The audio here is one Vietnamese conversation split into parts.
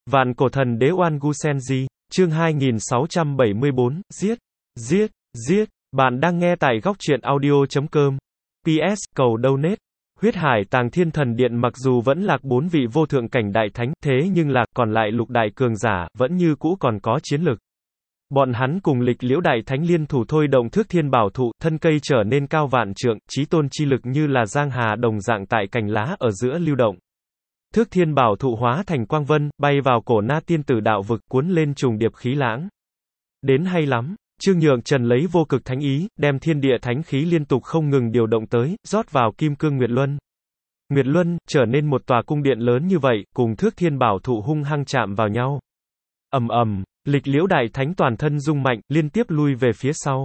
Vạn cổ thần đế Oan Gu Senji, chương 2674, giết, giết, giết. Bạn đang nghe tại góc truyện audio.com. PS, cầu donate. Huyết Hải Tàng Thiên Thần Điện mặc dù vẫn lạc 4 vị vô thượng cảnh đại thánh, thế nhưng là, còn lại lục đại cường giả, vẫn như cũ còn có chiến lực. Bọn hắn cùng Lịch Liễu đại thánh liên thủ thôi động Thước Thiên Bảo Thụ, thân cây trở nên cao vạn trượng, chí tôn chi lực như là giang hà đồng dạng tại cành lá ở giữa lưu động. Thước Thiên Bảo Thụ hóa thành quang vân, bay vào cổ Na Tiên Tử đạo vực, cuốn lên trùng điệp khí lãng. Đến hay lắm. Trương Nhượng Trần lấy vô cực thánh ý, đem thiên địa thánh khí liên tục không ngừng điều động tới, rót vào kim cương Nguyệt Luân. Nguyệt Luân, trở nên một tòa cung điện lớn như vậy, cùng Thước Thiên Bảo Thụ hung hăng chạm vào nhau. Ầm ầm, Lịch Liễu đại thánh toàn thân rung mạnh, liên tiếp lui về phía sau.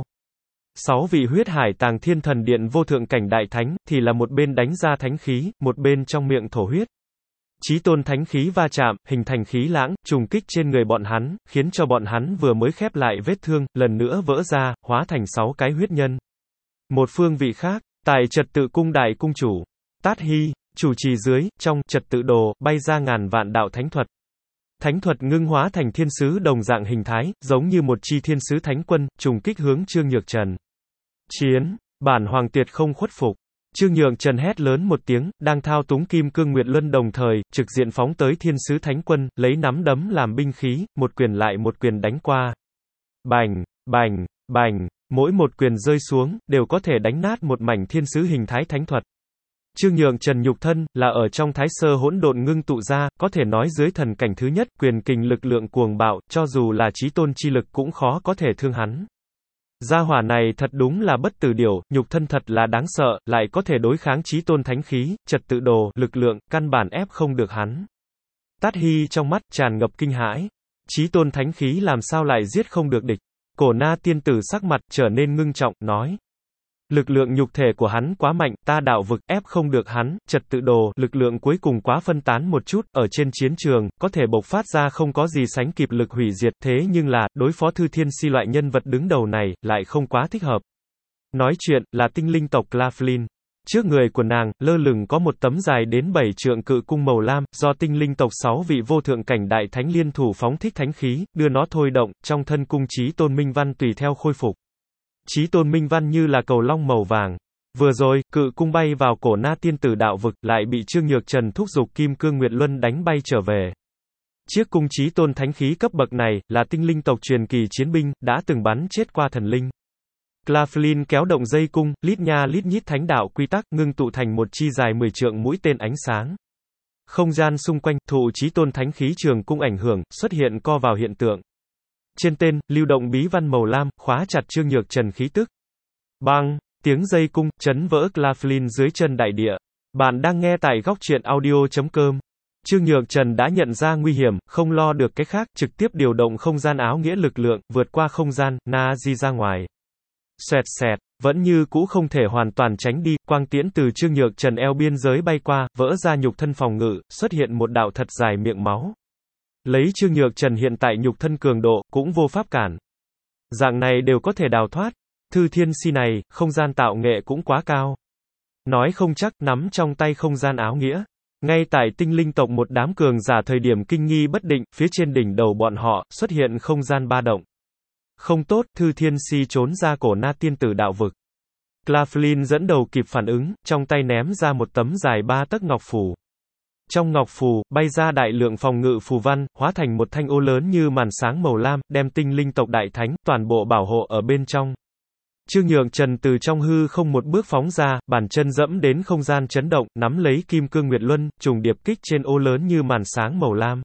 6 vị Huyết Hải Tàng Thiên Thần Điện vô thượng cảnh đại thánh, thì là một bên đánh ra thánh khí, một bên trong miệng thổ huyết. Chí tôn thánh khí va chạm, hình thành khí lãng, trùng kích trên người bọn hắn, khiến cho bọn hắn vừa mới khép lại vết thương, lần nữa vỡ ra, hóa thành 6 cái huyết nhân. Một phương vị khác, tại Trật Tự Cung đại cung chủ, Tát Hy, chủ trì dưới, trong Trật Tự Đồ, bay ra ngàn vạn đạo thánh thuật. Thánh thuật ngưng hóa thành thiên sứ đồng dạng hình thái, giống như một chi thiên sứ thánh quân, trùng kích hướng Trương Nhược Trần. Chiến, bản hoàng tuyệt không khuất phục. Trương Nhượng Trần hét lớn một tiếng, đang thao túng kim cương Nguyệt Luân đồng thời, trực diện phóng tới thiên sứ thánh quân, lấy nắm đấm làm binh khí, một quyền lại một quyền đánh qua. Bành, bành, bành, mỗi một quyền rơi xuống, đều có thể đánh nát một mảnh thiên sứ hình thái thánh thuật. Trương Nhượng Trần nhục thân, là ở trong thái sơ hỗn độn ngưng tụ ra, có thể nói dưới thần cảnh thứ nhất, quyền kình lực lượng cuồng bạo, cho dù là chí tôn chi lực cũng khó có thể thương hắn. Gia hỏa này thật đúng là bất tử điểu, nhục thân thật là đáng sợ, lại có thể đối kháng chí tôn thánh khí, Trật Tự Đồ, lực lượng, căn bản ép không được hắn. Tát Hy trong mắt, tràn ngập kinh hãi. Chí tôn thánh khí làm sao lại giết không được địch. Cổ Na Tiên Tử sắc mặt, trở nên ngưng trọng, nói. Lực lượng nhục thể của hắn quá mạnh, ta đạo vực, ép không được hắn, Trật Tự Đồ, lực lượng cuối cùng quá phân tán một chút, ở trên chiến trường, có thể bộc phát ra không có gì sánh kịp lực hủy diệt, thế nhưng là, đối phó Thư Thiên Si loại nhân vật đứng đầu này, lại không quá thích hợp. Nói chuyện, là tinh linh tộc Claflin. Trước người của nàng, lơ lửng có một tấm dài đến 7 trượng cự cung màu lam, do tinh linh tộc 6 vị vô thượng cảnh đại thánh liên thủ phóng thích thánh khí, đưa nó thôi động, trong thân cung chí tôn minh văn tùy theo khôi phục. Chí tôn minh văn như là cầu long màu vàng. Vừa rồi, cự cung bay vào cổ Na Tiên Tử đạo vực, lại bị Trương Nhược Trần thúc giục kim cương Nguyệt Luân đánh bay trở về. Chiếc cung chí tôn thánh khí cấp bậc này, là tinh linh tộc truyền kỳ chiến binh, đã từng bắn chết qua thần linh. Claflin kéo động dây cung, lít nha lít nhít thánh đạo quy tắc, ngưng tụ thành một chi dài 10 trượng mũi tên ánh sáng. Không gian xung quanh, thụ chí tôn thánh khí trường cung ảnh hưởng, xuất hiện co vào hiện tượng. Trên tên, lưu động bí văn màu lam, khóa chặt Trương Nhược Trần khí tức. Bang, tiếng dây cung, chấn vỡ Claflin dưới chân đại địa. Bạn đang nghe tại góc truyện audio.com. Trương Nhược Trần đã nhận ra nguy hiểm, không lo được cái khác, trực tiếp điều động không gian áo nghĩa lực lượng, vượt qua không gian, na di ra ngoài. Xoẹt xẹt, vẫn như cũ không thể hoàn toàn tránh đi, quang tiễn từ Trương Nhược Trần eo biên giới bay qua, vỡ ra nhục thân phòng ngự, xuất hiện một đạo thật dài miệng máu. Lấy Trương Nhược Trần hiện tại nhục thân cường độ, cũng vô pháp cản. Dạng này đều có thể đào thoát. Thư Thiên Si này, không gian tạo nghệ cũng quá cao. Nói không chắc, nắm trong tay không gian áo nghĩa. Ngay tại tinh linh tộc một đám cường giả thời điểm kinh nghi bất định, phía trên đỉnh đầu bọn họ, xuất hiện không gian ba động. Không tốt, Thư Thiên Si trốn ra cổ Na Tiên Tử đạo vực. Claflin dẫn đầu kịp phản ứng, trong tay ném ra một tấm dài 3 tấc ngọc phù. Trong ngọc phù, bay ra đại lượng phòng ngự phù văn, hóa thành một thanh ô lớn như màn sáng màu lam, đem tinh linh tộc đại thánh, toàn bộ bảo hộ ở bên trong. Trương Nhượng Trần từ trong hư không một bước phóng ra, bàn chân dẫm đến không gian chấn động, nắm lấy kim cương Nguyệt Luân, trùng điệp kích trên ô lớn như màn sáng màu lam.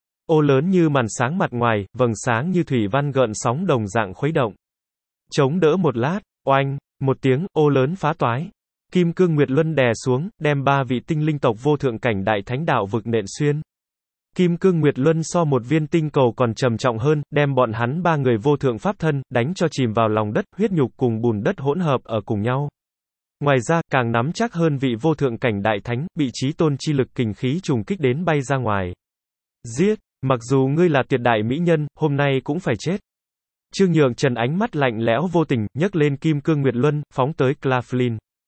Ô lớn như màn sáng mặt ngoài, vầng sáng như thủy văn gợn sóng đồng dạng khuấy động. Chống đỡ một lát, oanh, một tiếng, ô lớn phá toái. Kim cương Nguyệt Luân đè xuống, đem 3 vị tinh linh tộc vô thượng cảnh đại thánh đạo vực nện xuyên. Kim cương Nguyệt Luân so một viên tinh cầu còn trầm trọng hơn, đem bọn hắn 3 người vô thượng pháp thân, đánh cho chìm vào lòng đất, huyết nhục cùng bùn đất hỗn hợp ở cùng nhau. Ngoài ra, càng nắm chắc hơn vị vô thượng cảnh đại thánh, bị chí tôn chi lực kình khí trùng kích đến bay ra ngoài. Giết, mặc dù ngươi là tuyệt đại mỹ nhân, hôm nay cũng phải chết. Trương Nhượng Trần ánh mắt lạnh lẽo vô tình, nhấc lên kim cương Nguyệt Luân, phóng tới Claflin.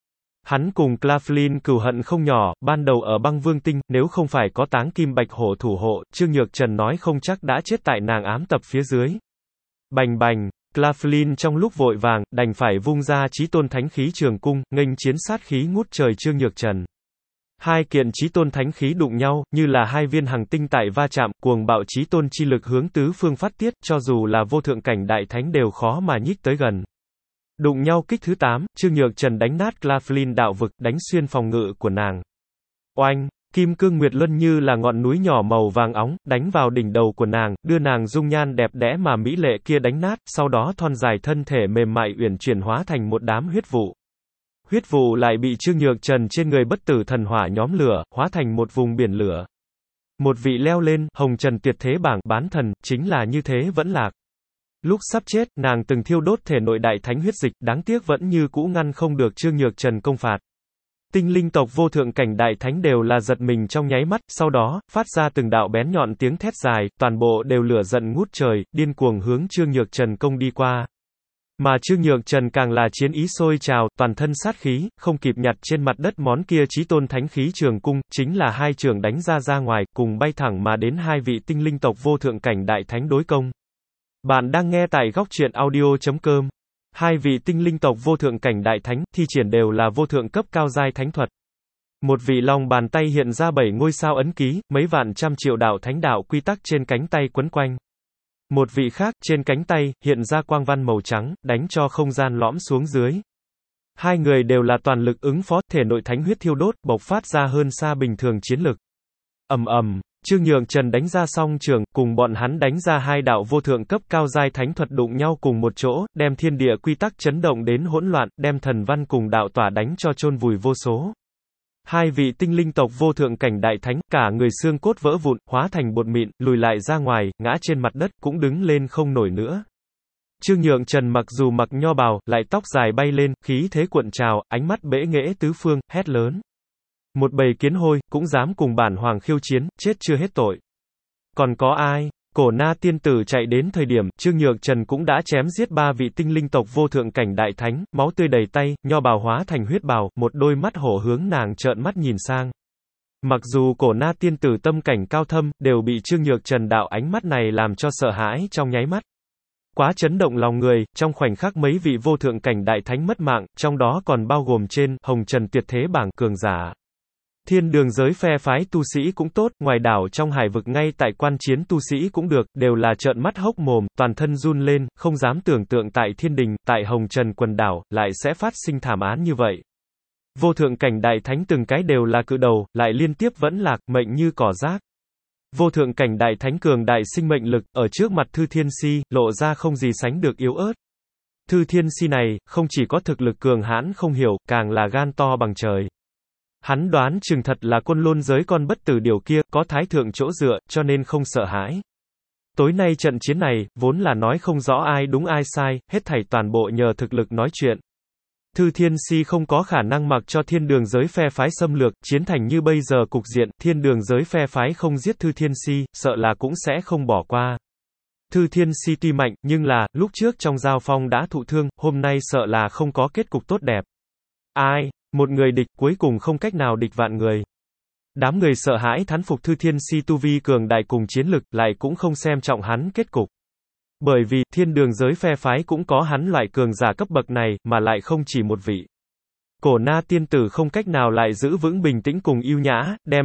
Hắn cùng Claflin cừu hận không nhỏ, ban đầu ở băng vương tinh, nếu không phải có táng kim bạch hổ thủ hộ, Trương Nhược Trần nói không chắc đã chết tại nàng ám tập phía dưới. Bành bành, Claflin trong lúc vội vàng, đành phải vung ra chí tôn thánh khí trường cung, nghênh chiến sát khí ngút trời Trương Nhược Trần. Hai kiện chí tôn thánh khí đụng nhau, như là hai viên hằng tinh tại va chạm, cuồng bạo chí tôn chi lực hướng tứ phương phát tiết, cho dù là vô thượng cảnh đại thánh đều khó mà nhích tới gần. Đụng nhau kích thứ 8, Trương Nhược Trần đánh nát Claflin đạo vực, đánh xuyên phòng ngự của nàng. Oanh, kim cương nguyệt luân như là ngọn núi nhỏ màu vàng óng, đánh vào đỉnh đầu của nàng, đưa nàng dung nhan đẹp đẽ mà mỹ lệ kia đánh nát, sau đó thon dài thân thể mềm mại uyển chuyển hóa thành một đám huyết vụ. Huyết vụ lại bị Trương Nhược Trần trên người bất tử thần hỏa nhóm lửa, hóa thành một vùng biển lửa. Một vị leo lên, hồng trần tuyệt thế bảng, bán thần, chính là như thế vẫn lạc. Lúc sắp chết, nàng từng thiêu đốt thể nội đại thánh huyết dịch, đáng tiếc vẫn như cũ ngăn không được Trương Nhược Trần công phạt. Tinh linh tộc vô thượng cảnh đại thánh đều là giật mình trong nháy mắt, sau đó, phát ra từng đạo bén nhọn tiếng thét dài, toàn bộ đều lửa giận ngút trời, điên cuồng hướng Trương Nhược Trần công đi qua. Mà Trương Nhược Trần càng là chiến ý sôi trào, toàn thân sát khí, không kịp nhặt trên mặt đất món kia chí tôn thánh khí trường cung, chính là hai trường đánh ra ngoài, cùng bay thẳng mà đến hai vị tinh linh tộc vô thượng cảnh đại thánh đối công. Bạn đang nghe tại góc truyện audio.com. Hai vị tinh linh tộc vô thượng cảnh đại thánh, thi triển đều là vô thượng cấp cao giai thánh thuật. Một vị lòng bàn tay hiện ra 7 ngôi sao ấn ký, mấy vạn trăm triệu đạo thánh đạo quy tắc trên cánh tay quấn quanh. Một vị khác, trên cánh tay, hiện ra quang văn màu trắng, đánh cho không gian lõm xuống dưới. Hai người đều là toàn lực ứng phó, thể nội thánh huyết thiêu đốt, bộc phát ra hơn xa bình thường chiến lực. Ầm ầm, Trương Nhược Trần đánh ra song trường, cùng bọn hắn đánh ra hai đạo vô thượng cấp cao giai thánh thuật đụng nhau cùng một chỗ, đem thiên địa quy tắc chấn động đến hỗn loạn, đem thần văn cùng đạo tỏa đánh cho chôn vùi vô số. Hai vị tinh linh tộc vô thượng cảnh đại thánh, cả người xương cốt vỡ vụn, hóa thành bột mịn, lùi lại ra ngoài, ngã trên mặt đất, cũng đứng lên không nổi nữa. Trương Nhược Trần mặc dù mặc nho bào, lại tóc dài bay lên, khí thế cuộn trào, ánh mắt bẽ nghễ tứ phương, hét lớn. Một bầy kiến hôi, cũng dám cùng bản hoàng khiêu chiến, chết chưa hết tội. Còn có ai? Cổ Na tiên tử chạy đến thời điểm, Trương Nhược Trần cũng đã chém giết ba vị tinh linh tộc vô thượng cảnh đại thánh, máu tươi đầy tay, nho bào hóa thành huyết bào, một đôi mắt hổ hướng nàng trợn mắt nhìn sang. Mặc dù cổ Na tiên tử tâm cảnh cao thâm, đều bị Trương Nhược Trần đạo ánh mắt này làm cho sợ hãi trong nháy mắt. Quá chấn động lòng người, trong khoảnh khắc mấy vị vô thượng cảnh đại thánh mất mạng, trong đó còn bao gồm trên, hồng trần tuyệt thế bảng cường giả. Thiên đường giới phe phái tu sĩ cũng tốt, ngoài đảo trong hải vực ngay tại quan chiến tu sĩ cũng được, đều là trợn mắt hốc mồm, toàn thân run lên, không dám tưởng tượng tại thiên đình, tại hồng trần quần đảo, lại sẽ phát sinh thảm án như vậy. Vô thượng cảnh đại thánh từng cái đều là cự đầu, lại liên tiếp vẫn lạc, mệnh như cỏ rác. Vô thượng cảnh đại thánh cường đại sinh mệnh lực, ở trước mặt Thư Thiên Si, lộ ra không gì sánh được yếu ớt. Thư Thiên Si này, không chỉ có thực lực cường hãn không hiểu, càng là gan to bằng trời. Hắn đoán chừng thật là côn lôn giới con bất tử điều kia, có thái thượng chỗ dựa, cho nên không sợ hãi. Tối nay trận chiến này, vốn là nói không rõ ai đúng ai sai, hết thảy toàn bộ nhờ thực lực nói chuyện. Thư Thiên Si không có khả năng mặc cho thiên đường giới phe phái xâm lược, chiến thành như bây giờ cục diện, thiên đường giới phe phái không giết Thư Thiên Si, sợ là cũng sẽ không bỏ qua. Thư Thiên Si tuy mạnh, nhưng là, lúc trước trong giao phong đã thụ thương, hôm nay sợ là không có kết cục tốt đẹp. Ai? Một người địch, cuối cùng không cách nào địch vạn người. Đám người sợ hãi thán phục Thư Thiên Si tu vi cường đại cùng chiến lực, lại cũng không xem trọng hắn kết cục. Bởi vì, thiên đường giới phe phái cũng có hắn loại cường giả cấp bậc này, mà lại không chỉ một vị. Cổ Na tiên tử không cách nào lại giữ vững bình tĩnh cùng yêu nhã, đem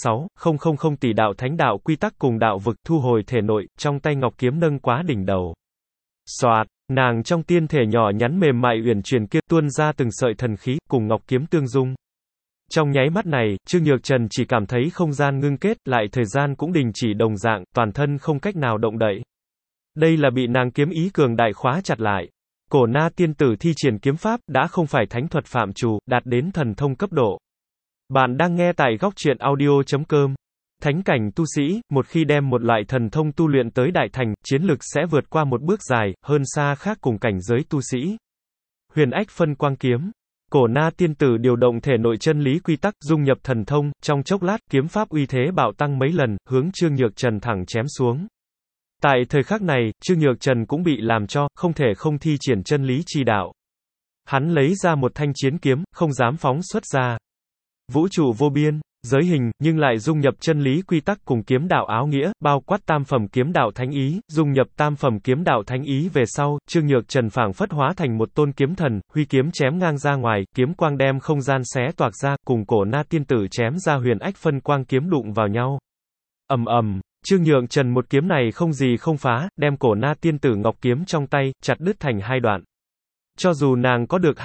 26,000 tỷ đạo thánh đạo quy tắc cùng đạo vực thu hồi thể nội, trong tay ngọc kiếm nâng quá đỉnh đầu. Soạt, nàng trong tiên thể nhỏ nhắn mềm mại uyển chuyển kia tuôn ra từng sợi thần khí, cùng ngọc kiếm tương dung. Trong nháy mắt này, Trương Nhược Trần chỉ cảm thấy không gian ngưng kết, lại thời gian cũng đình chỉ đồng dạng, toàn thân không cách nào động đậy. Đây là bị nàng kiếm ý cường đại khóa chặt lại. Cổ Na tiên tử thi triển kiếm pháp, đã không phải thánh thuật phạm trù, đạt đến thần thông cấp độ. Bạn đang nghe tại góc truyện audio.com. Thánh cảnh tu sĩ, một khi đem một loại thần thông tu luyện tới đại thành, chiến lực sẽ vượt qua một bước dài, hơn xa khác cùng cảnh giới tu sĩ. Huyền ách phân quang kiếm. Cổ Na tiên tử điều động thể nội chân lý quy tắc, dung nhập thần thông, trong chốc lát, kiếm pháp uy thế bạo tăng mấy lần, hướng Trương Nhược Trần thẳng chém xuống. Tại thời khắc này, Trương Nhược Trần cũng bị làm cho, không thể không thi triển chân lý chi đạo. Hắn lấy ra một thanh chiến kiếm, không dám phóng xuất ra. Vũ trụ vô biên, giới hình, nhưng lại dung nhập chân lý quy tắc cùng kiếm đạo áo nghĩa, bao quát tam phẩm kiếm đạo thánh ý, dung nhập tam phẩm kiếm đạo thánh ý về sau, Trương Nhược Trần phảng phất hóa thành một tôn kiếm thần, huy kiếm chém ngang ra ngoài, kiếm quang đem không gian xé toạc ra, cùng Cổ Na tiên tử chém ra huyền ách phân quang kiếm đụng vào nhau. Ầm ầm, Trương Nhược Trần một kiếm này không gì không phá, đem Cổ Na tiên tử ngọc kiếm trong tay chặt đứt thành hai đoạn. Cho dù nàng có được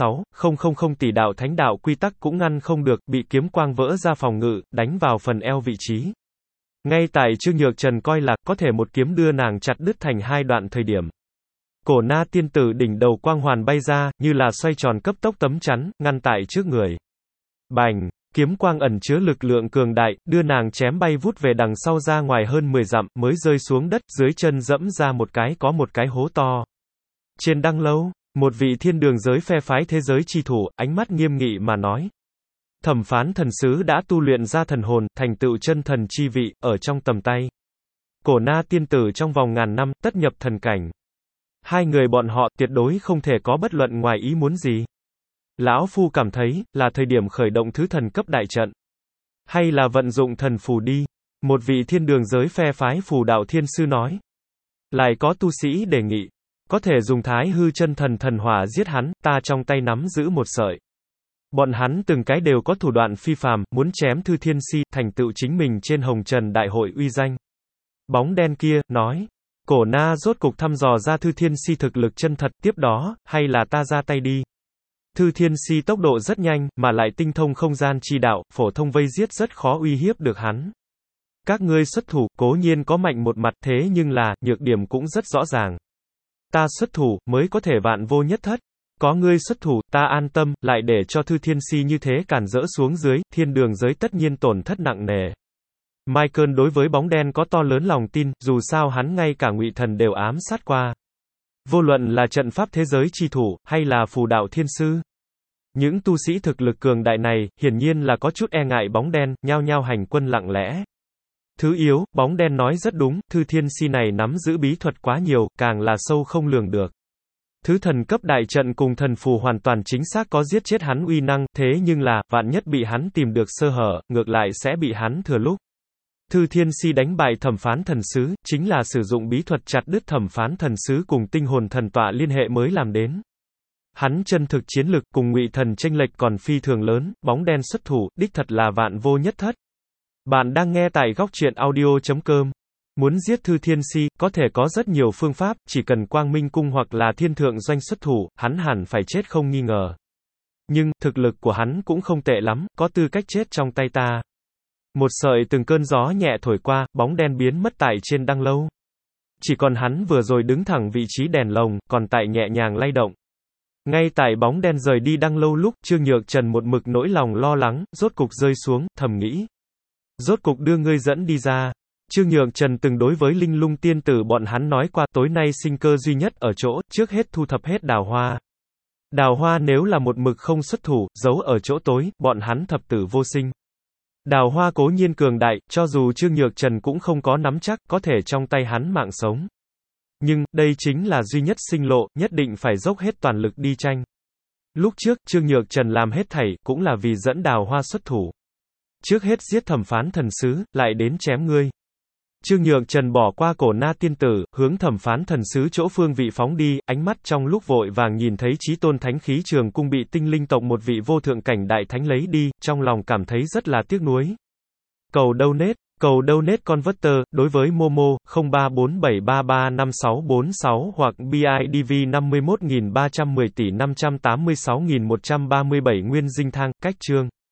26,000 tỷ đạo thánh đạo quy tắc cũng ngăn không được, bị kiếm quang vỡ ra phòng ngự, đánh vào phần eo vị trí. Ngay tại Trương Nhược Trần coi là có thể một kiếm đưa nàng chặt đứt thành hai đoạn thời điểm. Cổ Na tiên tử đỉnh đầu quang hoàn bay ra, như là xoay tròn cấp tốc tấm chắn, ngăn tại trước người. Bành! Kiếm quang ẩn chứa lực lượng cường đại, đưa nàng chém bay vút về đằng sau ra ngoài hơn 10 dặm, mới rơi xuống đất, dưới chân dẫm ra một cái hố to. Trên đăng lâu, một vị thiên đường giới phe phái thế giới chi thủ, ánh mắt nghiêm nghị mà nói. Thẩm Phán thần sứ đã tu luyện ra thần hồn, thành tựu chân thần chi vị, ở trong tầm tay. Cổ Na tiên tử trong vòng ngàn năm, tất nhập thần cảnh. Hai người bọn họ, tuyệt đối không thể có bất luận ngoài ý muốn gì. Lão Phu cảm thấy, là thời điểm khởi động thứ thần cấp đại trận. Hay là vận dụng thần phù đi. Một vị thiên đường giới phe phái phù đạo thiên sư nói. Lại có tu sĩ đề nghị. Có thể dùng thái hư chân thần thần hỏa giết hắn, ta trong tay nắm giữ một sợi. Bọn hắn từng cái đều có thủ đoạn phi phàm, muốn chém Thư Thiên Si, thành tựu chính mình trên hồng trần đại hội uy danh. Bóng đen kia, nói. Cổ Na rốt cục thăm dò ra Thư Thiên Si thực lực chân thật, tiếp đó, hay là ta ra tay đi. Thư Thiên Si tốc độ rất nhanh, mà lại tinh thông không gian chi đạo, phổ thông vây giết rất khó uy hiếp được hắn. Các ngươi xuất thủ, cố nhiên có mạnh một mặt thế nhưng là, nhược điểm cũng rất rõ ràng. Ta xuất thủ, mới có thể vạn vô nhất thất. Có ngươi xuất thủ, ta an tâm, lại để cho Thư Thiên Si như thế cản rỡ xuống dưới, thiên đường giới tất nhiên tổn thất nặng nề. Michael đối với bóng đen có to lớn lòng tin, dù sao hắn ngay cả Ngụy Thần đều ám sát qua. Vô luận là trận pháp thế giới chi thủ, hay là phù đạo thiên sư. Những tu sĩ thực lực cường đại này, hiển nhiên là có chút e ngại bóng đen, nhao nhao hành quân lặng lẽ. Thứ yếu, bóng đen nói rất đúng, Thư Thiên Si này nắm giữ bí thuật quá nhiều, càng là sâu không lường được. Thứ thần cấp đại trận cùng thần phù hoàn toàn chính xác có giết chết hắn uy năng, thế nhưng là, vạn nhất bị hắn tìm được sơ hở, ngược lại sẽ bị hắn thừa lúc. Thư Thiên Si đánh bại Thẩm Phán thần sứ, chính là sử dụng bí thuật chặt đứt Thẩm Phán thần sứ cùng tinh hồn thần tọa liên hệ mới làm đến. Hắn chân thực chiến lực cùng Ngụy Thần chênh lệch còn phi thường lớn, bóng đen xuất thủ, đích thật là vạn vô nhất thất. Bạn đang nghe tại góc truyện audio.com. Muốn giết Thư Thiên Si, có thể có rất nhiều phương pháp, chỉ cần Quang Minh Cung hoặc là Thiên Thượng Doanh xuất thủ, hắn hẳn phải chết không nghi ngờ. Nhưng, thực lực của hắn cũng không tệ lắm, có tư cách chết trong tay ta. Một sợi từng cơn gió nhẹ thổi qua, bóng đen biến mất tại trên đăng lâu. Chỉ còn hắn vừa rồi đứng thẳng vị trí đèn lồng, còn tại nhẹ nhàng lay động. Ngay tại bóng đen rời đi đăng lâu lúc, Trương Nhược Trần một mực nỗi lòng lo lắng, rốt cục rơi xuống, thầm nghĩ. Rốt cục đưa ngươi dẫn đi ra. Trương Nhược Trần từng đối với Linh Lung tiên tử bọn hắn nói qua, tối nay sinh cơ duy nhất ở chỗ, trước hết thu thập hết đào hoa. Đào hoa nếu là một mực không xuất thủ, giấu ở chỗ tối, bọn hắn thập tử vô sinh. Đào hoa cố nhiên cường đại, cho dù Trương Nhược Trần cũng không có nắm chắc, có thể trong tay hắn mạng sống. Nhưng, đây chính là duy nhất sinh lộ, nhất định phải dốc hết toàn lực đi tranh. Lúc trước, Trương Nhược Trần làm hết thảy, cũng là vì dẫn đào hoa xuất thủ. Trước hết giết Thẩm Phán thần sứ, lại đến chém ngươi. Trương Nhược Trần bỏ qua Cổ Na tiên tử, hướng Thẩm Phán thần sứ chỗ phương vị phóng đi, ánh mắt trong lúc vội vàng nhìn thấy Chí Tôn Thánh Khí Trường Cung bị tinh linh tộc một vị vô thượng cảnh đại thánh lấy đi, trong lòng cảm thấy rất là tiếc nuối. Cầu donate converter, đối với Momo, 0347335646 hoặc BIDV 51310 tỷ 586137 Nguyên Dinh Thang, cách chương.